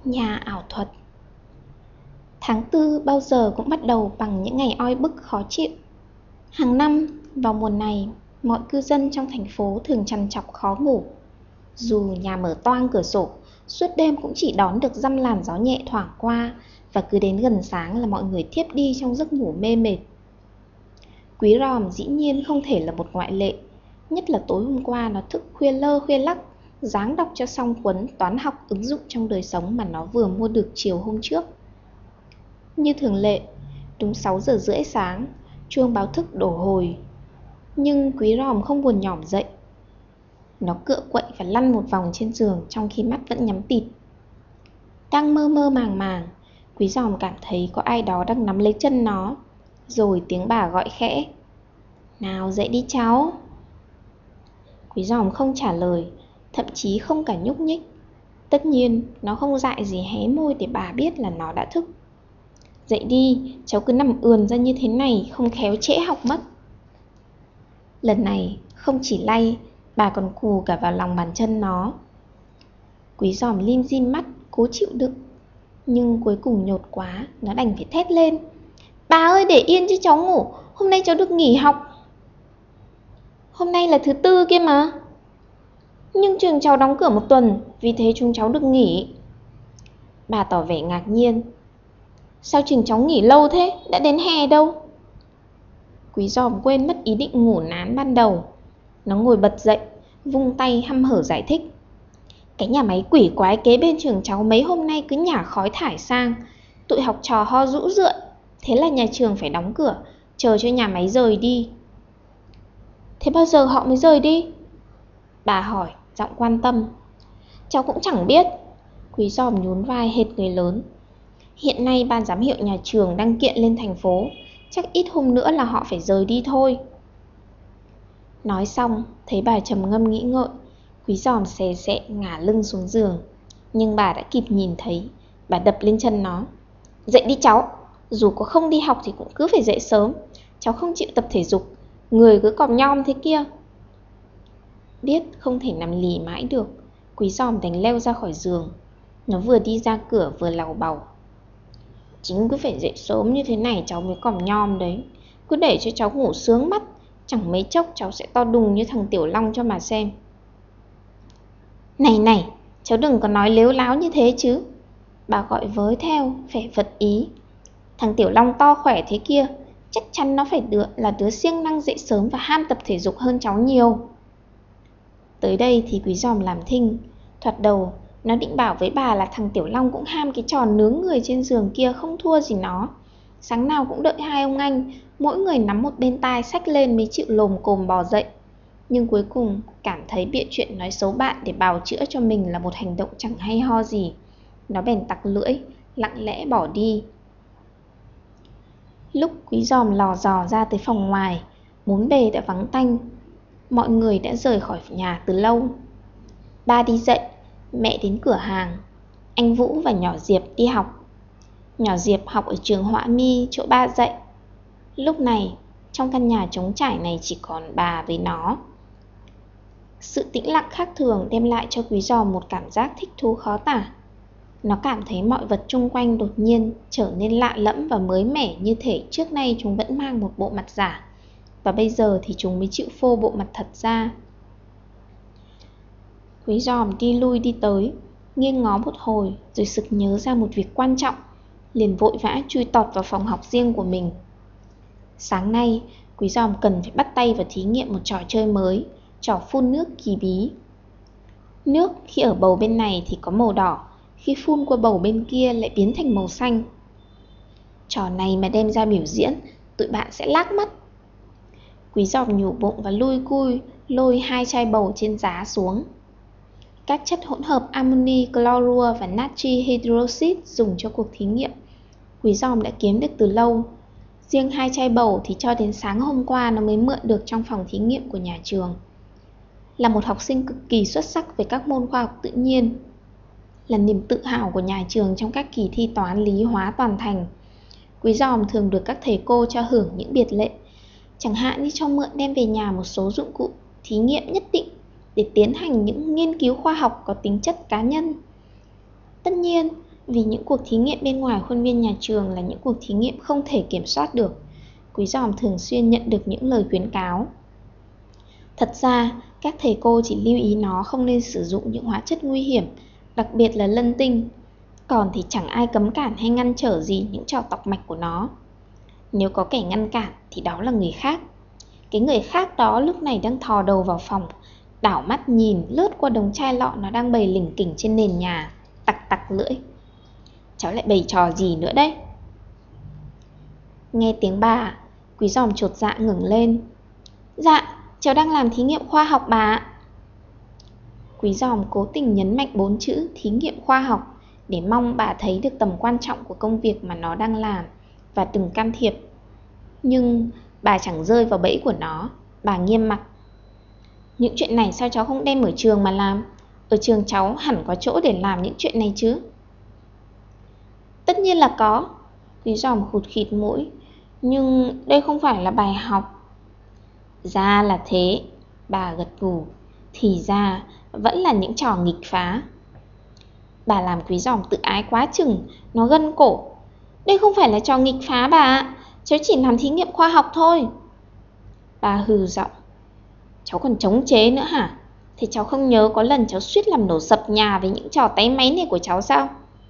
Nhà ảo thuật. Tháng 4 bao giờ cũng bắt đầu bằng những ngày oi bức khó chịu. Hàng năm, vào mùa này, mọi cư dân trong thành phố thường trằn trọc khó ngủ. Dù nhà mở toang cửa sổ, suốt đêm cũng chỉ đón được dăm làn gió nhẹ thoảng qua, và cứ đến gần sáng là mọi người thiếp đi trong giấc ngủ mê mệt. Quý Ròm dĩ nhiên không thể là một ngoại lệ, nhất là tối hôm qua nó thức khuya lơ khuya lắc, ráng đọc cho xong cuốn toán học ứng dụng trong đời sống mà nó vừa mua được chiều hôm trước. Như thường lệ, đúng 6 giờ rưỡi sáng, chuông báo thức đổ hồi. Nhưng Quý Ròm không buồn nhỏm dậy. Nó cựa quậy và lăn một vòng trên giường trong khi mắt vẫn nhắm tịt. Đang mơ mơ màng màng, Quý Ròm cảm thấy có ai đó đang nắm lấy chân nó. Rồi tiếng bà gọi khẽ: "Nào dậy đi cháu." Quý Ròm không trả lời, thậm chí không cả nhúc nhích. Tất nhiên, nó không dại gì hé môi để bà biết là nó đã thức. "Dậy đi, cháu cứ nằm ườn ra như thế này, không khéo trễ học mất." Lần này, không chỉ lay, bà còn cù cả vào lòng bàn chân nó. Quý Ròm lim dim mắt, cố chịu đựng. Nhưng cuối cùng nhột quá, nó đành phải thét lên: "Bà ơi, để yên cho cháu ngủ, hôm nay cháu được nghỉ học." "Hôm nay là thứ Tư kia mà." "Nhưng trường cháu đóng cửa 1 tuần, vì thế chúng cháu được nghỉ." Bà tỏ vẻ ngạc nhiên: "Sao trường cháu nghỉ lâu thế, đã đến hè đâu." Quý Ròm quên mất ý định ngủ nán ban đầu. Nó ngồi bật dậy, vung tay hăm hở giải thích: "Cái nhà máy quỷ quái kế bên trường cháu mấy hôm nay cứ nhả khói thải sang, tụi học trò ho rũ rượi, thế là nhà trường phải đóng cửa, chờ cho nhà máy rời đi." "Thế bao giờ họ mới rời đi?" bà hỏi, giọng quan tâm. "Cháu cũng chẳng biết." Quý Ròm nhún vai hệt người lớn. "Hiện nay ban giám hiệu nhà trường đang kiện lên thành phố, chắc ít hôm nữa là họ phải rời đi thôi." Nói xong, thấy bà trầm ngâm nghĩ ngợi, Quý Ròm xè xẹ ngả lưng xuống giường. Nhưng bà đã kịp nhìn thấy. Bà đập lên chân nó: "Dậy đi cháu, dù có không đi học thì cũng cứ phải dậy sớm. Cháu không chịu tập thể dục, người cứ còm nhom thế kia." Biết không thể nằm lì mãi được, Quý Ròm đành leo ra khỏi giường. Nó vừa đi ra cửa vừa làu bàu: "Chính cứ phải dậy sớm như thế này cháu mới còm nhom đấy. Cứ để cho cháu ngủ sướng mắt, chẳng mấy chốc cháu sẽ to đùng như thằng Tiểu Long cho mà xem." "Này này, cháu đừng có nói lếu láo như thế chứ." bà gọi với theo, vẻ vật ý. "Thằng Tiểu Long to khỏe thế kia, chắc chắn nó phải là đứa siêng năng dậy sớm và ham tập thể dục hơn cháu nhiều." Tới đây thì Quý Ròm làm thinh. Thoạt đầu, nó định bảo với bà là thằng Tiểu Long cũng ham cái trò nướng người trên giường kia không thua gì nó. Sáng nào cũng đợi hai ông anh, mỗi người nắm một bên tai xách lên mới chịu lồm cồm bò dậy. Nhưng cuối cùng cảm thấy bịa chuyện nói xấu bạn để bào chữa cho mình là một hành động chẳng hay ho gì. Nó bèn tặc lưỡi, lặng lẽ bỏ đi. Lúc Quý Ròm lò dò ra tới phòng ngoài, bốn bề đã vắng tanh. Mọi người đã rời khỏi nhà từ lâu. Ba đi dậy, mẹ đến cửa hàng, anh Vũ và nhỏ Diệp đi học. Nhỏ Diệp học ở trường họa mi chỗ ba dạy. Lúc này, trong căn nhà trống trải này chỉ còn bà với nó. Sự tĩnh lặng khác thường đem lại cho Quý Ròm một cảm giác thích thú khó tả. Nó cảm thấy mọi vật chung quanh đột nhiên trở nên lạ lẫm và mới mẻ, như thể trước nay chúng vẫn mang một bộ mặt giả, và bây giờ thì chúng mới chịu phô bộ mặt thật ra. Quý Ròm đi lui đi tới, nghiêng ngó một hồi rồi sực nhớ ra một việc quan trọng, liền vội vã chui tọt vào phòng học riêng của mình. Sáng nay, Quý Ròm cần phải bắt tay vào thí nghiệm một trò chơi mới, trò phun nước kỳ bí. Nước khi ở bầu bên này thì có màu đỏ, khi phun qua bầu bên kia lại biến thành màu xanh. Trò này mà đem ra biểu diễn, tụi bạn sẽ lác mắt. Quý Ròm nhủ bụng và lui cui lôi 2 chai bầu trên giá xuống. Các chất hỗn hợp amoni clorua và natri hydroxit dùng cho cuộc thí nghiệm, Quý Ròm đã kiếm được từ lâu. Riêng 2 chai bầu thì cho đến sáng hôm qua nó mới mượn được trong phòng thí nghiệm của nhà trường. Là một học sinh cực kỳ xuất sắc về các môn khoa học tự nhiên, là niềm tự hào của nhà trường trong các kỳ thi toán lý hóa toàn thành, Quý Ròm thường được các thầy cô cho hưởng những biệt lệ, chẳng hạn như cho mượn đem về nhà một số dụng cụ thí nghiệm nhất định để tiến hành những nghiên cứu khoa học có tính chất cá nhân. Tất nhiên, Vì những cuộc thí nghiệm bên ngoài khuôn viên nhà trường là những cuộc thí nghiệm không thể kiểm soát được, Quý Giòm thường xuyên nhận được những lời khuyến cáo. Thật ra, các thầy cô chỉ lưu ý nó không nên sử dụng những hóa chất nguy hiểm, đặc biệt là lân tinh. Còn thì chẳng ai cấm cản hay ngăn trở gì những trò tọc mạch của nó. Nếu có kẻ ngăn cản thì đó là người khác. Cái người khác đó lúc này đang thò đầu vào phòng, đảo mắt nhìn lướt qua đống chai lọ nó đang bày lỉnh kỉnh trên nền nhà, tặc tặc lưỡi. Cháu lại bày trò gì nữa đấy? Nghe tiếng bà, Quý Giòm chột dạ ngẩng lên. Dạ, cháu đang làm thí nghiệm khoa học bà ạ. Quý Giòm cố tình nhấn mạnh 4 chữ thí nghiệm khoa học để mong bà thấy được tầm quan trọng của công việc mà nó đang làm và đừng can thiệp. Nhưng bà chẳng rơi vào bẫy của nó. Bà nghiêm mặt. Những chuyện này sao cháu không đem ở trường mà làm? Ở trường cháu hẳn có chỗ để làm những chuyện này chứ. Tất nhiên là có. Quý Giòm khụt khịt mũi. Nhưng đây không phải là bài học. Ra là thế. Bà gật gù. Thì ra vẫn là những trò nghịch phá. Bà làm Quý Giòm tự ái quá chừng. Nó gân cổ. Đây không phải là trò nghịch phá bà ạ. Cháu chỉ làm thí nghiệm khoa học thôi. Bà hừ giọng. Cháu còn chống chế nữa hả? Thì cháu không nhớ có lần cháu suýt làm đổ sập nhà với những trò táy máy này của cháu sao?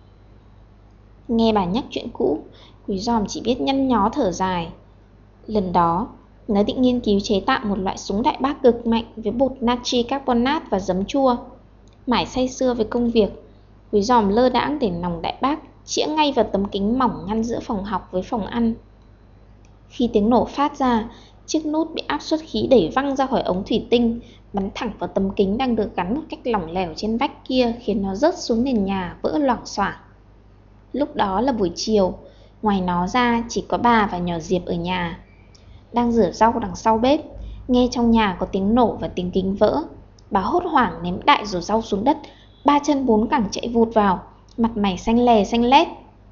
Nghe bà nhắc chuyện cũ, Quý Giòm chỉ biết nhăn nhó thở dài. Lần đó, nó định nghiên cứu chế tạo một loại súng đại bác cực mạnh với bột natri carbonate và giấm chua. Mải say sưa với công việc, Quý Giòm lơ đãng để nòng đại bác chĩa ngay vào tấm kính mỏng ngăn giữa phòng học với phòng ăn. Khi tiếng nổ phát ra, chiếc nút bị áp suất khí đẩy văng ra khỏi ống thủy tinh, bắn thẳng vào tấm kính đang được gắn một cách lỏng lẻo trên vách kia, khiến nó rớt xuống nền nhà vỡ loảng xoảng. Lúc đó là buổi chiều, ngoài nó ra chỉ có bà và nhỏ Diệp ở nhà. Đang rửa rau đằng sau bếp, nghe trong nhà có tiếng nổ và tiếng kính vỡ. Bà hốt hoảng ném đại rổ rau xuống đất, 3 chân 4 cẳng chạy vụt vào, mặt mày xanh lè xanh lét.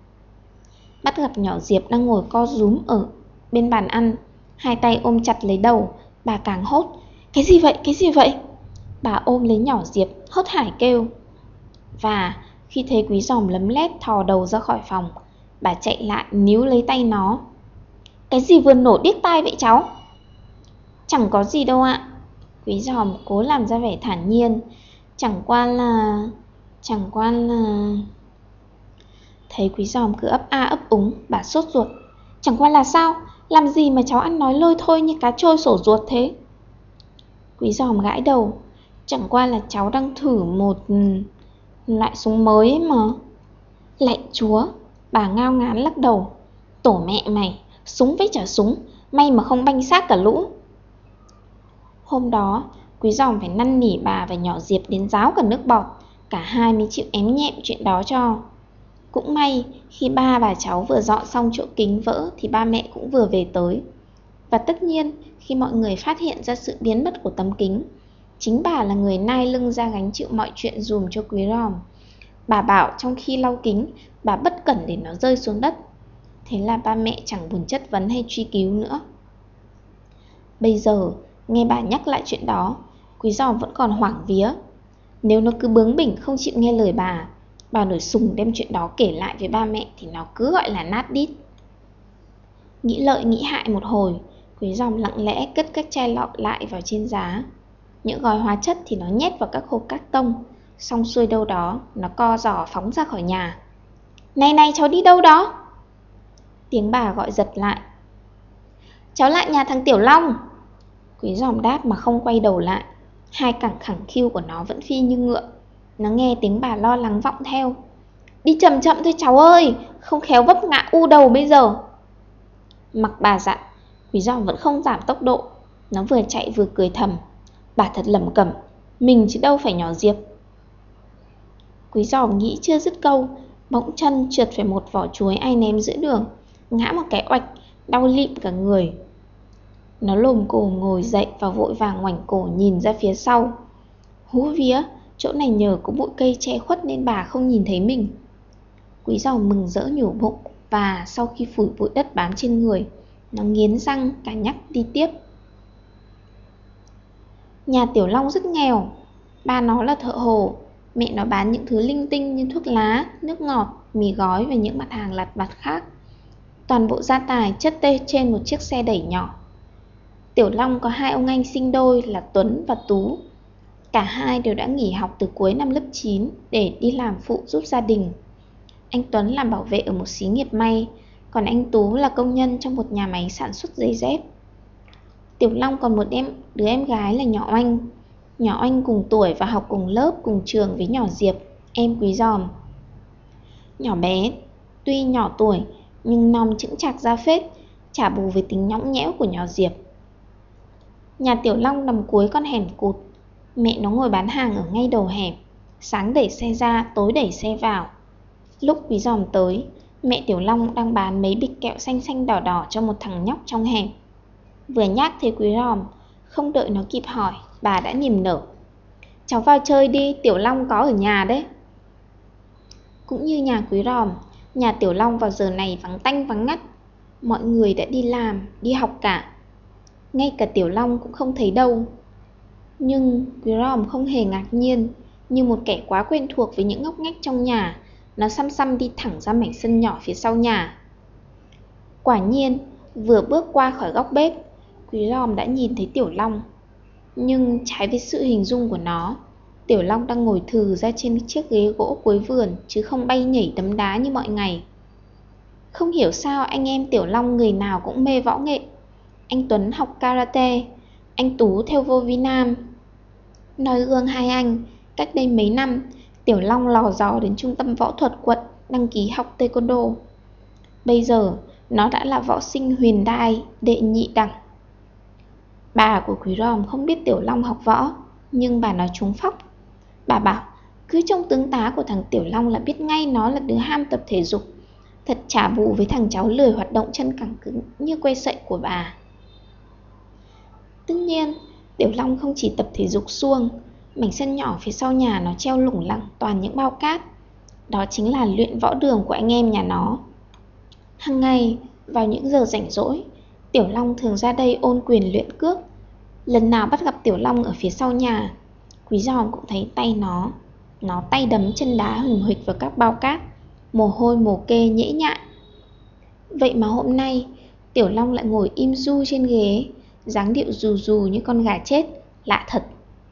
Bắt gặp nhỏ Diệp đang ngồi co rúm ở bên bàn ăn, hai tay ôm chặt lấy đầu. Bà càng hốt. Cái gì vậy, cái gì vậy? Bà ôm lấy nhỏ Diệp, hớt hải kêu. Và khi thấy Quý Giòm lấm lét thò đầu ra khỏi phòng, bà chạy lại níu lấy tay nó. Cái gì vừa nổ điếc tai vậy cháu? Chẳng có gì đâu ạ. Quý Giòm cố làm ra vẻ thản nhiên. Chẳng qua là... Thấy Quý Giòm cứ ấp a ấp úng, bà sốt ruột. Chẳng qua là sao? Làm gì mà cháu ăn nói lôi thôi như cá trôi sổ ruột thế? Quý Giòm gãi đầu. Chẳng qua là cháu đang thử một loại súng mới ấy mà. Lạy Chúa, bà ngao ngán lắc đầu. Tổ mẹ mày, súng với chả súng, may mà không banh xác cả lũ. Hôm đó, Quý Giòm phải năn nỉ bà và nhỏ Diệp đến ráo cả nước bọt. Cả hai mới chịu ém nhẹm chuyện đó cho. Cũng may, khi ba bà cháu vừa dọn xong chỗ kính vỡ thì ba mẹ cũng vừa về tới. Và tất nhiên, khi mọi người phát hiện ra sự biến mất của tấm kính, chính bà là người nai lưng ra gánh chịu mọi chuyện dùm cho Quý Giòm. Bà bảo trong khi lau kính, bà bất cẩn để nó rơi xuống đất. Thế là ba mẹ chẳng buồn chất vấn hay truy cứu nữa. Bây giờ, nghe bà nhắc lại chuyện đó, Quý Giòm vẫn còn hoảng vía. Nếu nó cứ bướng bỉnh không chịu nghe lời bà nổi sùng đem chuyện đó kể lại với ba mẹ thì nó cứ gọi là nát đít. Nghĩ lợi nghĩ hại một hồi, Quý Giòm lặng lẽ cất các chai lọ lại vào trên giá. Những gói hóa chất thì nó nhét vào các hộp cát tông. Xong xuôi đâu đó, nó co giò phóng ra khỏi nhà. Này này, cháu đi đâu đó? Tiếng bà gọi giật lại. Cháu lại nhà thằng Tiểu Long. Quý Giòm đáp mà không quay đầu lại. Hai cẳng khẳng khiu của nó vẫn phi như ngựa. Nó nghe tiếng bà lo lắng vọng theo. Đi chậm chậm thôi cháu ơi, không khéo vấp ngã u đầu bây giờ. Mặc bà dặn, Quý Giòm vẫn không giảm tốc độ. Nó vừa chạy vừa cười thầm. Bà thật lẩm cẩm, mình chứ đâu phải nhỏ Diệp. Quý Giòm nghĩ chưa dứt câu, bỗng chân trượt phải một vỏ chuối ai ném giữa đường, ngã một cái oạch, đau lịm cả người. Nó lồm cồm ngồi dậy và vội vàng ngoảnh cổ nhìn ra phía sau. Hú vía, chỗ này nhờ có bụi cây che khuất nên bà không nhìn thấy mình. Quý Giòm mừng rỡ nhủ bụng và sau khi phủi bụi đất bám trên người, nó nghiến răng cả nhắc đi tiếp. Nhà Tiểu Long rất nghèo, ba nó là thợ hồ, Mẹ nó bán những thứ linh tinh như thuốc lá, nước ngọt, mì gói và những mặt hàng lặt vặt khác. Toàn bộ gia tài chất tê trên một chiếc xe đẩy nhỏ. Tiểu Long có 2 ông anh sinh đôi là Tuấn và Tú. Cả hai đều đã nghỉ học từ cuối năm lớp 9 để đi làm phụ giúp gia đình. Anh Tuấn làm bảo vệ ở một xí nghiệp may, còn anh Tú là công nhân trong một nhà máy sản xuất giày dép. Tiểu Long còn một đứa em gái là Nhỏ Oanh. Nhỏ Oanh cùng tuổi và học cùng lớp cùng trường với nhỏ Diệp, em Quý Giòm. Nhỏ bé tuy nhỏ tuổi nhưng non chững chạc ra phết, trả bù với tính nhõng nhẽo của nhỏ Diệp. Nhà Tiểu Long nằm cuối con hẻm cụt. Mẹ nó ngồi bán hàng ở ngay đầu hẻm, sáng đẩy xe ra, tối đẩy xe vào. Lúc Quý Giòm tới, mẹ Tiểu Long đang bán mấy bịch kẹo xanh xanh đỏ đỏ cho một thằng nhóc trong hẻm. Vừa nhắc thấy Quý Giòm, không đợi nó kịp hỏi, bà đã niềm nở: "Cháu vào chơi đi, Tiểu Long có ở nhà đấy." Cũng như nhà Quý Giòm, nhà Tiểu Long vào giờ này vắng tanh vắng ngắt. Mọi người đã đi làm, đi học cả. Ngay cả Tiểu Long cũng không thấy đâu. Nhưng Quý Giòm không hề ngạc nhiên. Như một kẻ quá quen thuộc với những ngóc ngách trong nhà, nó xăm xăm đi thẳng ra mảnh sân nhỏ phía sau nhà. Quả nhiên, vừa bước qua khỏi góc bếp, Quý Giòm đã nhìn thấy Tiểu Long. Nhưng trái với sự hình dung của nó, Tiểu Long đang ngồi thừ ra trên chiếc ghế gỗ cuối vườn, chứ không bay nhảy đấm đá như mọi ngày. Không hiểu sao anh em Tiểu Long người nào cũng mê võ nghệ. Anh Tuấn học karate, anh Tú theo vô vi nam. Noi gương hai anh, cách đây mấy năm, Tiểu Long lò dò đến trung tâm võ thuật quận đăng ký học taekwondo. Bây giờ nó đã là võ sinh huyền đai đệ nhị đẳng. Bà của Quý Giòm không biết Tiểu Long học võ, nhưng bà nói trúng phóc. Bà bảo cứ trông tướng tá của thằng Tiểu Long là biết ngay nó là đứa ham tập thể dục. Thật trả bù với thằng cháu lười hoạt động chân cẳng cứng như que sậy của bà. Tất nhiên, Tiểu Long không chỉ tập thể dục suông. Mảnh sân nhỏ phía sau nhà nó treo lủng lẳng toàn những bao cát. Đó chính là luyện võ đường của anh em nhà nó. Hàng ngày, vào những giờ rảnh rỗi, Tiểu Long thường ra đây ôn quyền luyện cước. Lần nào bắt gặp Tiểu Long ở phía sau nhà, Quý Giòm cũng thấy tay nó tay đấm chân đá hừng hực vào các bao cát, mồ hôi mồ kê nhễ nhại. Vậy mà hôm nay, Tiểu Long lại ngồi im ru trên ghế, dáng điệu rù rù như con gà chết, lạ thật.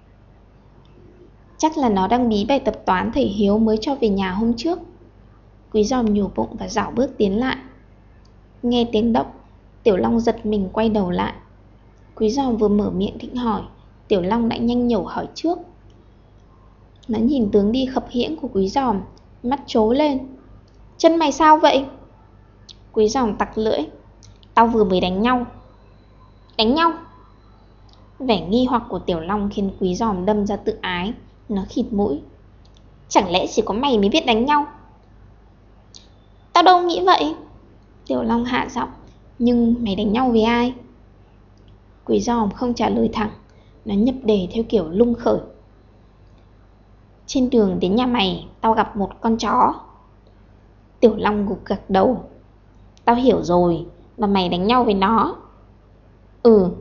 Chắc là nó đang bí bài tập toán thầy Hiếu mới cho về nhà hôm trước. Quý Giòm nhủ bụng và dạo bước tiến lại. Nghe tiếng động, Tiểu Long giật mình quay đầu lại. Quý Giòm vừa mở miệng định hỏi, Tiểu Long đã nhanh nhẩu hỏi trước. Nó nhìn tướng đi khập khiễng của Quý Giòm, mắt trố lên. Chân mày sao vậy? Quý Giòm tặc lưỡi. Tao vừa mới đánh nhau. Đánh nhau? Vẻ nghi hoặc của Tiểu Long khiến Quý Giòm đâm ra tự ái. Nó khịt mũi. Chẳng lẽ chỉ có mày mới biết đánh nhau? Tao đâu nghĩ vậy. Tiểu Long hạ giọng. Nhưng mày đánh nhau với ai? Quý Giòm không trả lời thẳng. Nó nhập đề theo kiểu lung khởi. Trên đường đến nhà mày, tao gặp một con chó. Tiểu Long gục gật đầu. Tao hiểu rồi, và mày đánh nhau với nó. Ừ.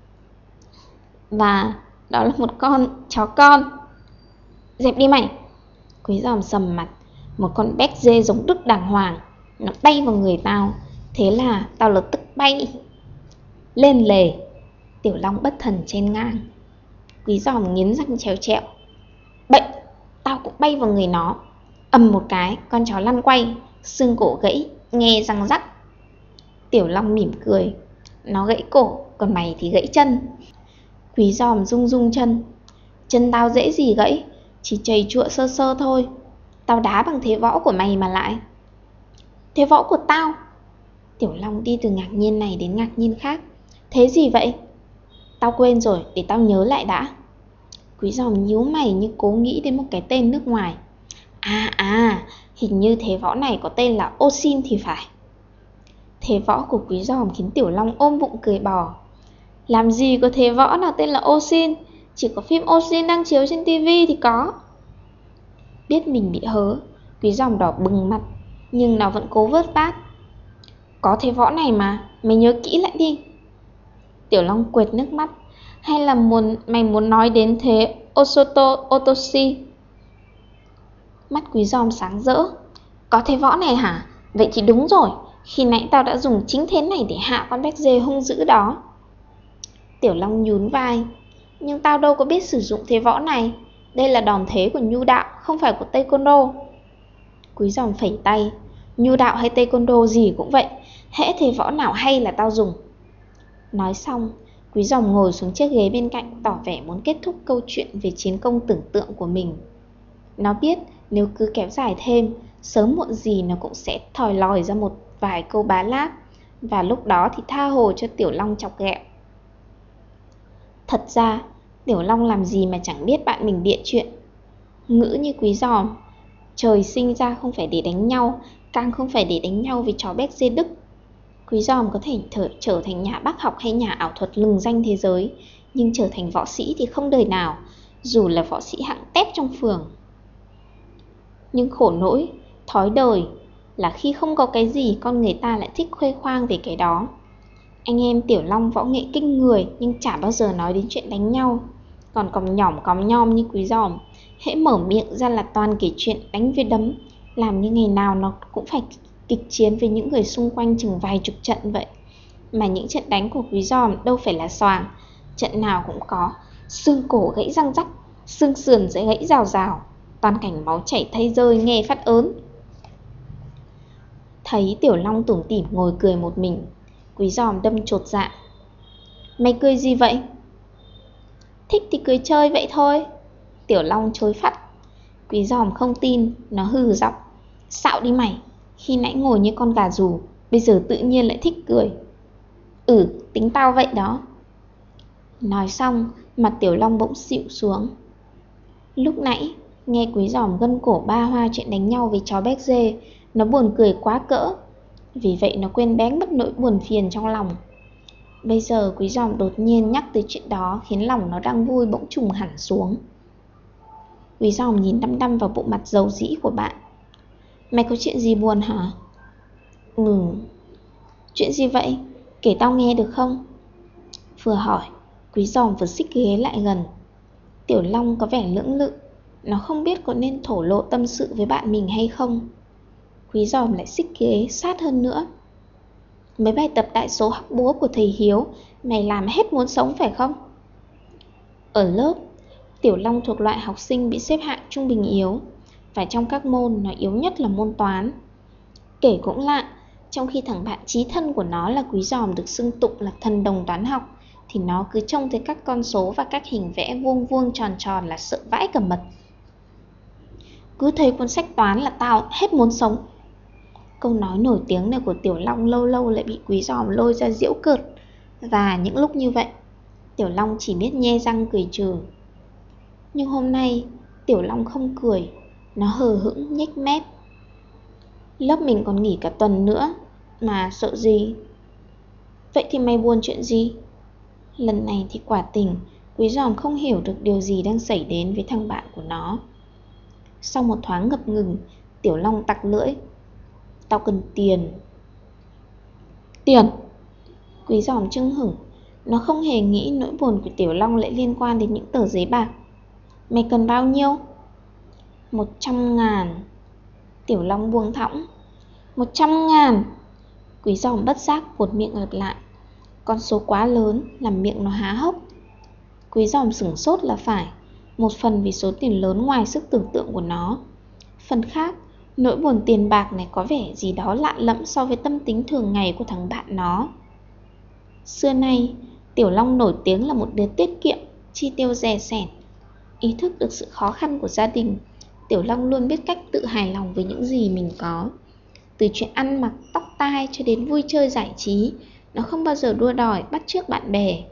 Và đó là một con chó con. Dẹp đi mày. Quý Giòm sầm mặt. Một con béc dê giống đực đàng hoàng. Nó bay vào người tao. Thế là tao lập tức bay lên lề. Tiểu Long bất thần chen ngang. Quý Giòm nghiến răng trèo trẹo. Bệnh, tao cũng bay vào người nó. Ầm một cái, con chó lăn quay, xương cổ gãy, nghe răng rắc. Tiểu Long mỉm cười. Nó gãy cổ, còn mày thì gãy chân. Quý Giòm rung rung chân. Chân tao dễ gì gãy, chỉ chầy chụa sơ sơ thôi. Tao đá bằng thế võ của mày mà lại. Thế võ của tao? Tiểu Long đi từ ngạc nhiên này đến ngạc nhiên khác. Thế gì vậy? Tao quên rồi, để tao nhớ lại đã. Quý Giòm nhíu mày như cố nghĩ đến một cái tên nước ngoài. Hình như thế võ này có tên là Osin thì phải. Thế võ của Quý Giòm khiến Tiểu Long ôm bụng cười bò. Làm gì có thế võ nào tên là Osin, chỉ có phim Osin đang chiếu trên tivi thì có. Biết mình bị hớ, Quý Giòm đỏ bừng mặt, nhưng nó vẫn cố vớt vát. Có thế võ này mà, mày nhớ kỹ lại đi. Tiểu Long quệt nước mắt. Hay là mày muốn nói đến thế Osoto Otoshi? Mắt Quý Giòm sáng rỡ. Có thế võ này hả? Vậy thì đúng rồi, khi nãy tao đã dùng chính thế này để hạ con béc dê hung dữ đó. Tiểu Long nhún vai. Nhưng tao đâu có biết sử dụng thế võ này. Đây là đòn thế của nhu đạo, không phải của taekwondo. Quý Giòm phẩy tay. Nhu đạo hay taekwondo gì cũng vậy, hễ thế võ nào hay là tao dùng. Nói xong, Quý Giòm ngồi xuống chiếc ghế bên cạnh, tỏ vẻ muốn kết thúc câu chuyện về chiến công tưởng tượng của mình. Nó biết nếu cứ kéo dài thêm, sớm muộn gì nó cũng sẽ thòi lòi ra một vài câu bá láp, và lúc đó thì tha hồ cho Tiểu Long chọc ghẹo. Thật ra, Tiểu Long làm gì mà chẳng biết bạn mình bịa chuyện. Ngữ như Quý Giòm, trời sinh ra không phải để đánh nhau, càng không phải để đánh nhau vì chó béc dê Đức. Quý Giòm có thể trở thành nhà bác học hay nhà ảo thuật lừng danh thế giới, nhưng trở thành võ sĩ thì không đời nào, dù là võ sĩ hạng tép trong phường. Nhưng khổ nỗi, thói đời là khi không có cái gì con người ta lại thích khoe khoang về cái đó. Anh em Tiểu Long võ nghệ kinh người nhưng chả bao giờ nói đến chuyện đánh nhau. Còn còm nhom như Quý Giòm, hễ mở miệng ra là toàn kể chuyện đánh với đấm, làm như ngày nào nó cũng phải kịch chiến với những người xung quanh chừng vài chục trận vậy. Mà những trận đánh của Quý Giòm đâu phải là xoàng, trận nào cũng có xương cổ gãy răng rắc, xương sườn sẽ gãy rào rào, toàn cảnh máu chảy thay rơi nghe phát ớn. Thấy Tiểu Long tủm tỉm ngồi cười một mình, Quý Giòm đâm chột dạ. Mày cười gì vậy? Thích thì cười chơi vậy thôi. Tiểu Long chối phắt. Quý Giòm không tin, nó hừ giọng. Xạo đi mày, khi nãy ngồi như con gà rù, bây giờ tự nhiên lại thích cười. Tính tao vậy đó. Nói xong, mặt Tiểu Long bỗng xịu xuống. Lúc nãy, nghe Quý Giòm gân cổ ba hoa chuyện đánh nhau với chó béc dê, nó buồn cười quá cỡ. Vì vậy nó quên bén mất nỗi buồn phiền trong lòng. Bây giờ Quý Giòm đột nhiên nhắc tới chuyện đó khiến lòng nó đang vui bỗng trùng hẳn xuống. Quý Giòm nhìn đăm đăm vào bộ mặt dầu dĩ của bạn. Mày có chuyện gì buồn hả? Chuyện gì vậy? Kể tao nghe được không? Vừa hỏi, Quý Giòm vừa xích ghế lại gần. Tiểu Long có vẻ lưỡng lự. Nó không biết có nên thổ lộ tâm sự với bạn mình hay không. Quý Giòm lại xích ghế sát hơn nữa. Mấy bài tập đại số học búa của thầy Hiếu mày làm hết muốn sống phải không? Ở lớp, Tiểu Long thuộc loại học sinh bị xếp hạng trung bình yếu, và trong các môn nó yếu nhất là môn toán. Kể cũng lạ, trong khi thằng bạn chí thân của nó là Quý Giòm được xưng tụng là thần đồng toán học, thì nó cứ trông thấy các con số và các hình vẽ vuông vuông tròn tròn là sợ vãi cả mật. Cứ thấy cuốn sách toán là tao hết muốn sống. Câu nói nổi tiếng này của Tiểu Long lâu lâu lại bị Quý Giòm lôi ra giễu cợt. Và những lúc như vậy, Tiểu Long chỉ biết nhe răng cười trừ. Nhưng hôm nay, Tiểu Long không cười, nó hờ hững nhếch mép. Lớp mình còn nghỉ cả tuần nữa, mà sợ gì? Vậy thì mày buồn chuyện gì? Lần này thì quả tình, Quý Giòm không hiểu được điều gì đang xảy đến với thằng bạn của nó. Sau một thoáng ngập ngừng, Tiểu Long tặc lưỡi. Tao cần tiền. Tiền? Quý Giòm chưng hửng. Nó không hề nghĩ nỗi buồn của Tiểu Long lại liên quan đến những tờ giấy bạc. Mày cần bao nhiêu? 100.000. Tiểu Long buông thõng. 100.000. Quý Giòm bất giác buột miệng lặp lại. Con số quá lớn làm miệng nó há hốc. Quý Giòm sửng sốt là phải, một phần vì số tiền lớn ngoài sức tưởng tượng của nó. Phần khác, nỗi buồn tiền bạc này có vẻ gì đó lạ lẫm so với tâm tính thường ngày của thằng bạn nó. Xưa nay, Tiểu Long nổi tiếng là một đứa tiết kiệm, chi tiêu dè sẻn. Ý thức được sự khó khăn của gia đình, Tiểu Long luôn biết cách tự hài lòng với những gì mình có. Từ chuyện ăn mặc, tóc tai cho đến vui chơi giải trí, nó không bao giờ đua đòi bắt chước bạn bè.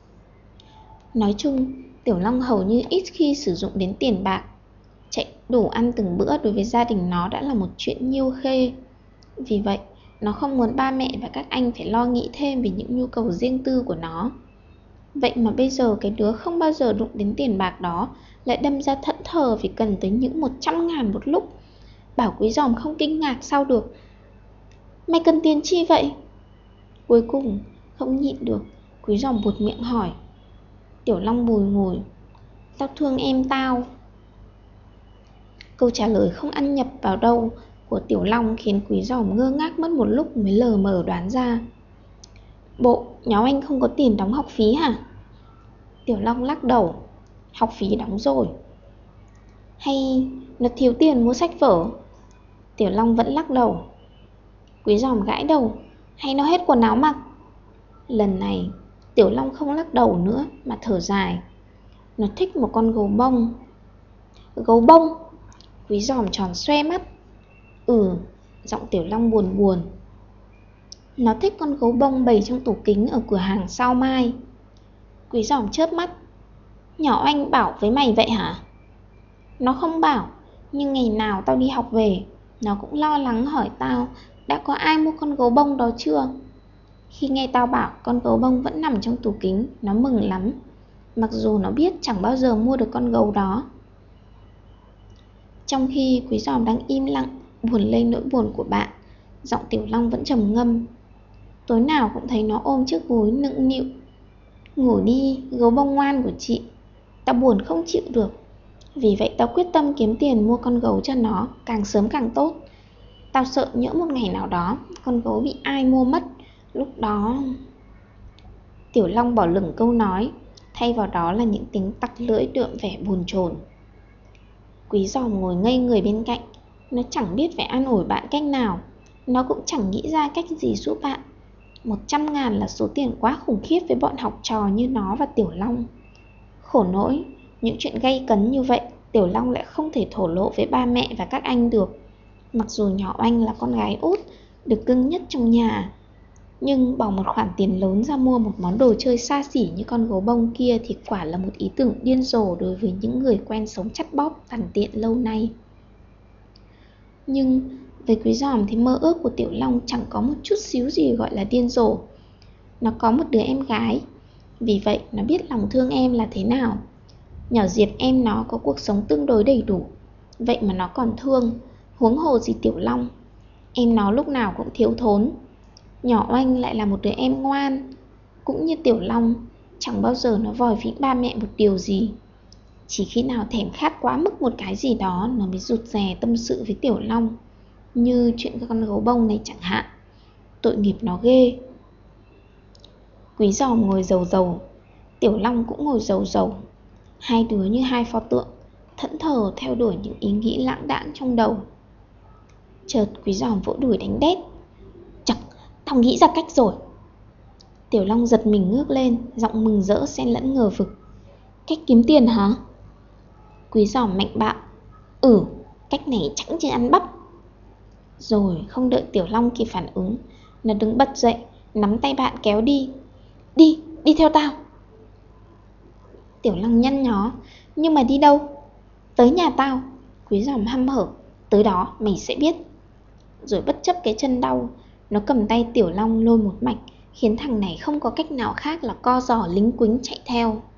Nói chung, Tiểu Long hầu như ít khi sử dụng đến tiền bạc. Chạy đủ ăn từng bữa đối với gia đình nó đã là một chuyện nhiêu khê. Vì vậy, nó không muốn ba mẹ và các anh phải lo nghĩ thêm về những nhu cầu riêng tư của nó. Vậy mà bây giờ cái đứa không bao giờ đụng đến tiền bạc đó lại đâm ra thẫn thờ vì cần tới những 100.000 một lúc. Bảo Quý Giòm không kinh ngạc sao được. Mày cần tiền chi vậy? Cuối cùng, không nhịn được, Quý Giòm buột miệng hỏi. Tiểu Long bùi ngùi. Tao thương em tao. Câu trả lời không ăn nhập vào đâu của Tiểu Long khiến Quý Giòm ngơ ngác mất một lúc mới lờ mờ đoán ra. Bộ, nhóm anh không có tiền đóng học phí hả? Tiểu Long lắc đầu. Học phí đóng rồi. Hay nó thiếu tiền mua sách vở? Tiểu Long vẫn lắc đầu. Quý Giòm gãi đầu. Hay nó hết quần áo mặc? Lần này Tiểu Long không lắc đầu nữa mà thở dài. Nó thích một con gấu bông. Gấu bông? Quý Giòm tròn xoe mắt. Giọng Tiểu Long buồn buồn. Nó thích con gấu bông bày trong tủ kính ở cửa hàng Sao Mai. Quý Giòm chớp mắt. Nhỏ anh bảo với mày vậy hả? Nó không bảo, nhưng ngày nào tao đi học về, nó cũng lo lắng hỏi tao đã có ai mua con gấu bông đó chưa. Khi nghe tao bảo con gấu bông vẫn nằm trong tủ kính, nó mừng lắm, mặc dù nó biết chẳng bao giờ mua được con gấu đó. Trong khi Quý Giòm đang im lặng buồn lên nỗi buồn của bạn, giọng Tiểu Long vẫn trầm ngâm. Tối nào cũng thấy nó ôm chiếc gối nựng nịu. Ngủ đi, gấu bông ngoan của chị. Tao buồn không chịu được. Vì vậy tao quyết tâm kiếm tiền mua con gấu cho nó, càng sớm càng tốt. Tao sợ nhỡ một ngày nào đó con gấu bị ai mua mất. Lúc đó... Tiểu Long bỏ lửng câu nói, thay vào đó là những tiếng tặc lưỡi đượm vẻ bồn chồn. Quý Giòm ngồi ngây người bên cạnh. Nó chẳng biết phải an ủi bạn cách nào. Nó cũng chẳng nghĩ ra cách gì giúp bạn. 100.000 là số tiền quá khủng khiếp với bọn học trò như nó và Tiểu Long. Khổ nỗi, những chuyện gay cấn như vậy Tiểu Long lại không thể thổ lộ với ba mẹ và các anh được. Mặc dù nhỏ Oanh là con gái út, được cưng nhất trong nhà, nhưng bỏ một khoản tiền lớn ra mua một món đồ chơi xa xỉ như con gấu bông kia thì quả là một ý tưởng điên rồ đối với những người quen sống chắt bóp tằn tiện lâu nay. Nhưng với Quý Giòm thì mơ ước của Tiểu Long chẳng có một chút xíu gì gọi là điên rồ. Nó có một đứa em gái, vì vậy nó biết lòng thương em là thế nào. Nhỏ Diệp em nó có cuộc sống tương đối đầy đủ, vậy mà nó còn thương, huống hồ gì Tiểu Long. Em nó lúc nào cũng thiếu thốn. Nhỏ Oanh lại là một đứa em ngoan. Cũng như Tiểu Long, chẳng bao giờ nó vòi vĩnh ba mẹ một điều gì. Chỉ khi nào thèm khát quá mức một cái gì đó, nó mới rụt rè tâm sự với Tiểu Long. Như chuyện con gấu bông này chẳng hạn. Tội nghiệp nó ghê. Quý Giòm ngồi rầu rầu, Tiểu Long cũng ngồi rầu rầu. Hai đứa như hai pho tượng, thẫn thờ theo đuổi những ý nghĩ lãng đãng trong đầu. Chợt Quý Giòm vỗ đùi đánh đét. Chậc, tao nghĩ ra cách rồi. Tiểu Long giật mình ngước lên, giọng mừng rỡ xen lẫn ngờ vực. Cách kiếm tiền hả? Quý Giòm mạnh bạo. Cách này chẳng như ăn bắp. Rồi không đợi Tiểu Long kịp phản ứng, nó đứng bật dậy, nắm tay bạn kéo đi. Đi theo tao. Tiểu Long nhăn nhó. Nhưng mà đi đâu? Tới nhà tao. Quý Giòm hăm hở. Tới đó mày sẽ biết. Rồi bất chấp cái chân đau, nó cầm tay Tiểu Long lôi một mạch, khiến thằng này không có cách nào khác là co giò lính quính chạy theo.